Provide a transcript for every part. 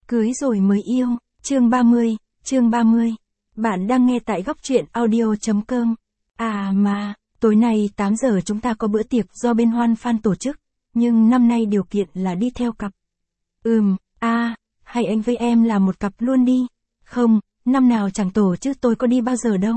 Cưới rồi mới yêu, chương 30. Bạn đang nghe tại góc truyện audio.com. À mà, tối nay 8 giờ chúng ta có bữa tiệc do bên Hoan Fan tổ chức, nhưng năm nay điều kiện là đi theo cặp. Hay anh với em là một cặp luôn đi. Không, năm nào chẳng tổ chứ tôi có đi bao giờ đâu.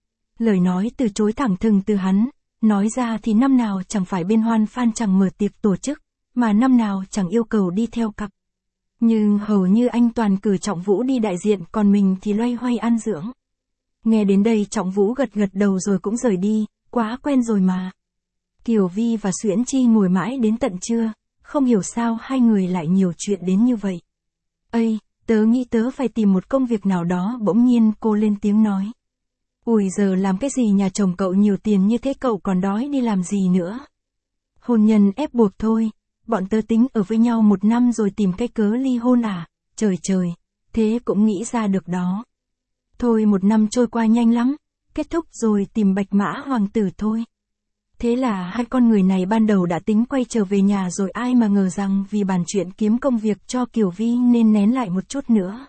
Lời nói từ chối thẳng thừng từ hắn, nói ra thì năm nào chẳng phải bên Hoan Fan chẳng mở tiệc tổ chức, mà năm nào chẳng yêu cầu đi theo cặp. Nhưng hầu như anh toàn cử Trọng Vũ đi đại diện, còn mình thì loay hoay ăn dưỡng. Nghe đến đây Trọng Vũ gật gật đầu rồi cũng rời đi, quá quen rồi mà. Kiều Vi và Xuyễn Chi ngồi mãi đến tận trưa, không hiểu sao hai người lại nhiều chuyện đến như vậy. Ây, tớ nghĩ tớ phải tìm một công việc nào đó. Bỗng nhiên cô lên tiếng nói. Ui giờ làm cái gì, nhà chồng cậu nhiều tiền như thế cậu còn đói đi làm gì nữa. Hôn nhân ép buộc thôi. Bọn tớ tính ở với nhau 1 năm rồi tìm cái cớ ly hôn à, trời, thế cũng nghĩ ra được đó. Thôi 1 năm trôi qua nhanh lắm, kết thúc rồi tìm Bạch Mã Hoàng tử thôi. Thế là hai con người này ban đầu đã tính quay trở về nhà rồi, ai mà ngờ rằng vì bàn chuyện kiếm công việc cho Kiều Vi nên nén lại một chút nữa.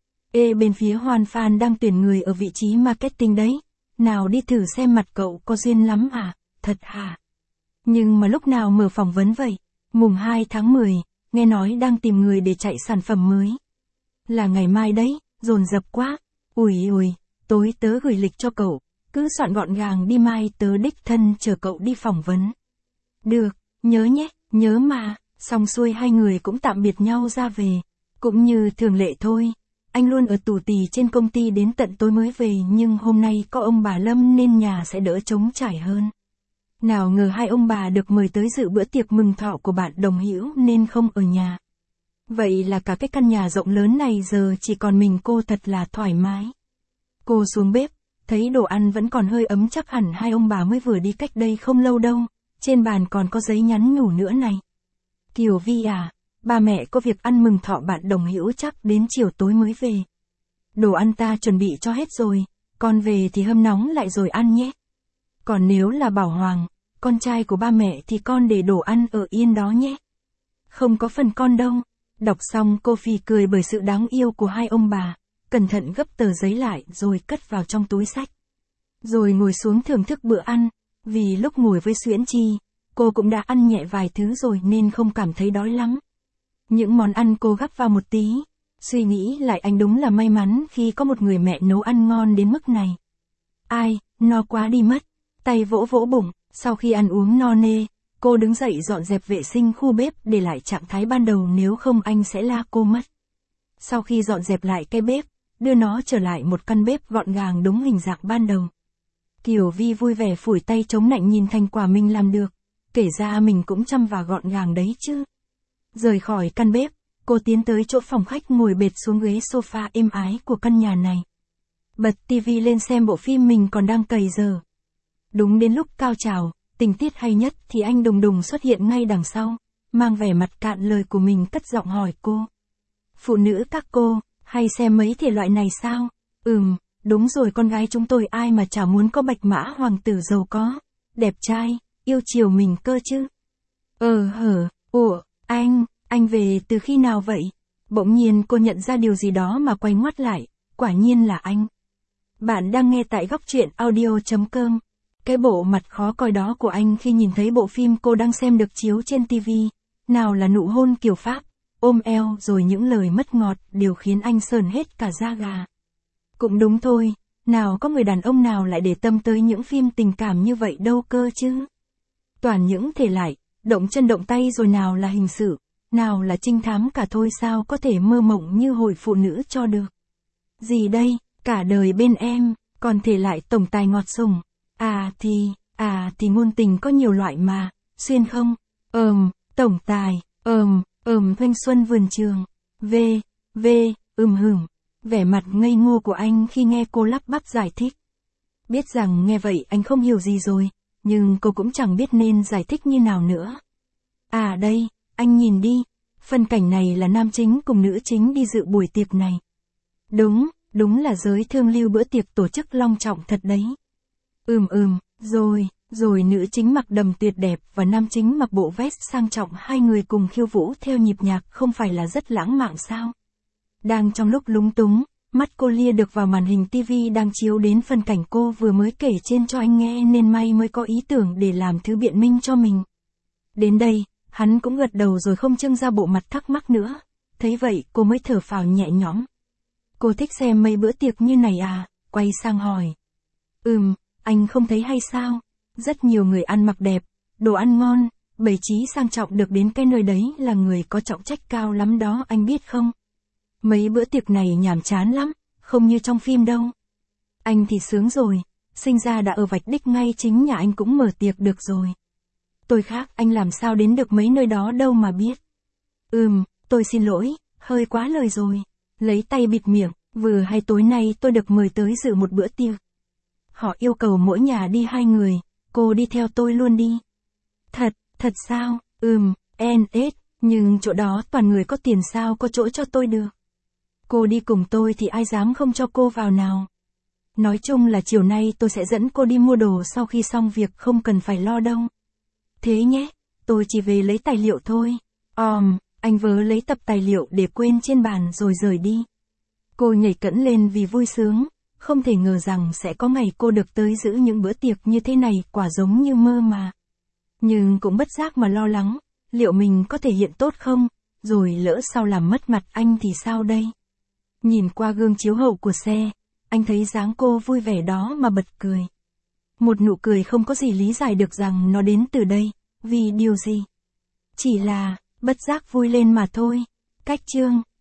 Bên phía Hoan Fan đang tuyển người ở vị trí marketing đấy, nào đi thử xem mặt cậu có duyên lắm à, thật hả? Nhưng mà lúc nào mở phỏng vấn vậy? Mùng 2 tháng 10, nghe nói đang tìm người để chạy sản phẩm mới. Là ngày mai đấy, dồn dập quá. Ui, tối tớ gửi lịch cho cậu, cứ soạn gọn gàng đi, mai tớ đích thân chờ cậu đi phỏng vấn. Được, nhớ nhé, nhớ mà. Xong xuôi hai người cũng tạm biệt nhau ra về. Cũng như thường lệ thôi, anh luôn ở tù tì trên công ty đến tận tối mới về, nhưng hôm nay có ông bà Lâm nên nhà sẽ đỡ trống trải hơn. Nào ngờ hai ông bà được mời tới dự bữa tiệc mừng thọ của bạn đồng hữu nên không ở nhà. Vậy là cả cái căn nhà rộng lớn này giờ chỉ còn mình cô, thật là thoải mái. Cô xuống bếp, thấy đồ ăn vẫn còn hơi ấm, chắc hẳn hai ông bà mới vừa đi cách đây không lâu đâu. Trên bàn còn có giấy nhắn nhủ nữa này. Kiều Vi à, ba mẹ có việc ăn mừng thọ bạn đồng hữu chắc đến chiều tối mới về. Đồ ăn ta chuẩn bị cho hết rồi, con về thì hâm nóng lại rồi ăn nhé. Còn nếu là Bảo Hoàng, con trai của ba mẹ thì con để đồ ăn ở yên đó nhé. Không có phần con đâu. Đọc xong cô phì cười bởi sự đáng yêu của hai ông bà, cẩn thận gấp tờ giấy lại rồi cất vào trong túi xách. Rồi ngồi xuống thưởng thức bữa ăn, vì lúc ngồi với Xuyễn Chi, cô cũng đã ăn nhẹ vài thứ rồi nên không cảm thấy đói lắm. Những món ăn cô gắp vào một tí, suy nghĩ lại anh đúng là may mắn khi có một người mẹ nấu ăn ngon đến mức này. Ai, no quá đi mất. Tay vỗ vỗ bụng, sau khi ăn uống no nê, cô đứng dậy dọn dẹp vệ sinh khu bếp để lại trạng thái ban đầu, nếu không anh sẽ la cô mất. Sau khi dọn dẹp lại cái bếp, đưa nó trở lại một căn bếp gọn gàng đúng hình dạng ban đầu. Kiều Vi vui vẻ phủi tay chống nạnh nhìn thành quả mình làm được, kể ra mình cũng chăm và gọn gàng đấy chứ. Rời khỏi căn bếp, cô tiến tới chỗ phòng khách ngồi bệt xuống ghế sofa êm ái của căn nhà này. Bật tivi lên xem bộ phim mình còn đang cày giờ. Đúng đến lúc cao trào, tình tiết hay nhất thì anh đùng đùng xuất hiện ngay đằng sau, mang vẻ mặt cạn lời của mình, cất giọng hỏi cô. Phụ nữ các cô, hay xem mấy thể loại này sao? Đúng rồi, con gái chúng tôi ai mà chả muốn có Bạch Mã Hoàng tử giàu có, đẹp trai, yêu chiều mình cơ chứ. Anh về từ khi nào vậy? Bỗng nhiên cô nhận ra điều gì đó mà quay ngoắt lại, quả nhiên là anh. Bạn đang nghe tại góc truyện audio.com. Cái bộ mặt khó coi đó của anh khi nhìn thấy bộ phim cô đang xem được chiếu trên TV, nào là nụ hôn kiểu Pháp, ôm eo rồi những lời mất ngọt, đều khiến anh sởn hết cả da gà. Cũng đúng thôi, nào có người đàn ông nào lại để tâm tới những phim tình cảm như vậy đâu cơ chứ. Toàn những thể loại, động chân động tay, rồi nào là hình sự, nào là trinh thám cả thôi, sao có thể mơ mộng như Hội Phụ Nữ cho được. Gì đây, cả đời bên em, còn thể loại tổng tài ngọt sùng. Thì ngôn tình có nhiều loại mà, xuyên không, tổng tài, thanh xuân vườn trường, vẻ mặt ngây ngô của anh khi nghe cô lắp bắp giải thích. Biết rằng nghe vậy anh không hiểu gì rồi, nhưng cô cũng chẳng biết nên giải thích như nào nữa. Đây, anh nhìn đi, phân cảnh này là nam chính cùng nữ chính đi dự buổi tiệc này. Đúng là giới thương lưu bữa tiệc tổ chức long trọng thật đấy. Rồi nữ chính mặc đầm tuyệt đẹp và nam chính mặc bộ vest sang trọng, hai người cùng khiêu vũ theo nhịp nhạc, không phải là rất lãng mạn sao? Đang trong lúc lúng túng, mắt cô lia được vào màn hình tivi đang chiếu đến phân cảnh cô vừa mới kể trên cho anh nghe nên may mới có ý tưởng để làm thứ biện minh cho mình. Đến đây, hắn cũng gật đầu rồi không trưng ra bộ mặt thắc mắc nữa. Thấy vậy cô mới thở phào nhẹ nhõm. Cô thích xem mấy bữa tiệc như này à? Quay sang hỏi. Anh không thấy hay sao? Rất nhiều người ăn mặc đẹp, đồ ăn ngon, bày trí sang trọng được đến cái nơi đấy là người có trọng trách cao lắm đó anh biết không? Mấy bữa tiệc này nhàm chán lắm, không như trong phim đâu. Anh thì sướng rồi, sinh ra đã ở vạch đích ngay chính nhà anh cũng mở tiệc được rồi. Tôi khác anh làm sao đến được mấy nơi đó đâu mà biết. Tôi xin lỗi, hơi quá lời rồi. Lấy tay bịt miệng, vừa hay tối nay tôi được mời tới dự một bữa tiệc. Họ yêu cầu mỗi nhà đi 2 người, cô đi theo tôi luôn đi. Thật sao? Nhưng chỗ đó toàn người có tiền sao có chỗ cho tôi được. Cô đi cùng tôi thì ai dám không cho cô vào nào. Nói chung là chiều nay tôi sẽ dẫn cô đi mua đồ sau khi xong việc không cần phải lo đâu. Thế nhé, tôi chỉ về lấy tài liệu thôi. Anh vớ lấy tập tài liệu để quên trên bàn rồi rời đi. Cô nhảy cẫng lên vì vui sướng, không thể ngờ rằng sẽ có ngày cô được tới giữ những bữa tiệc như thế này, quả giống như mơ mà. Nhưng cũng bất giác mà lo lắng, liệu mình có thể hiện tốt không, rồi lỡ sau làm mất mặt anh thì sao đây? Nhìn qua gương chiếu hậu của xe, anh thấy dáng cô vui vẻ đó mà bật cười. Một nụ cười không có gì lý giải được rằng nó đến từ đây, vì điều gì. Chỉ là, bất giác vui lên mà thôi. Cách chương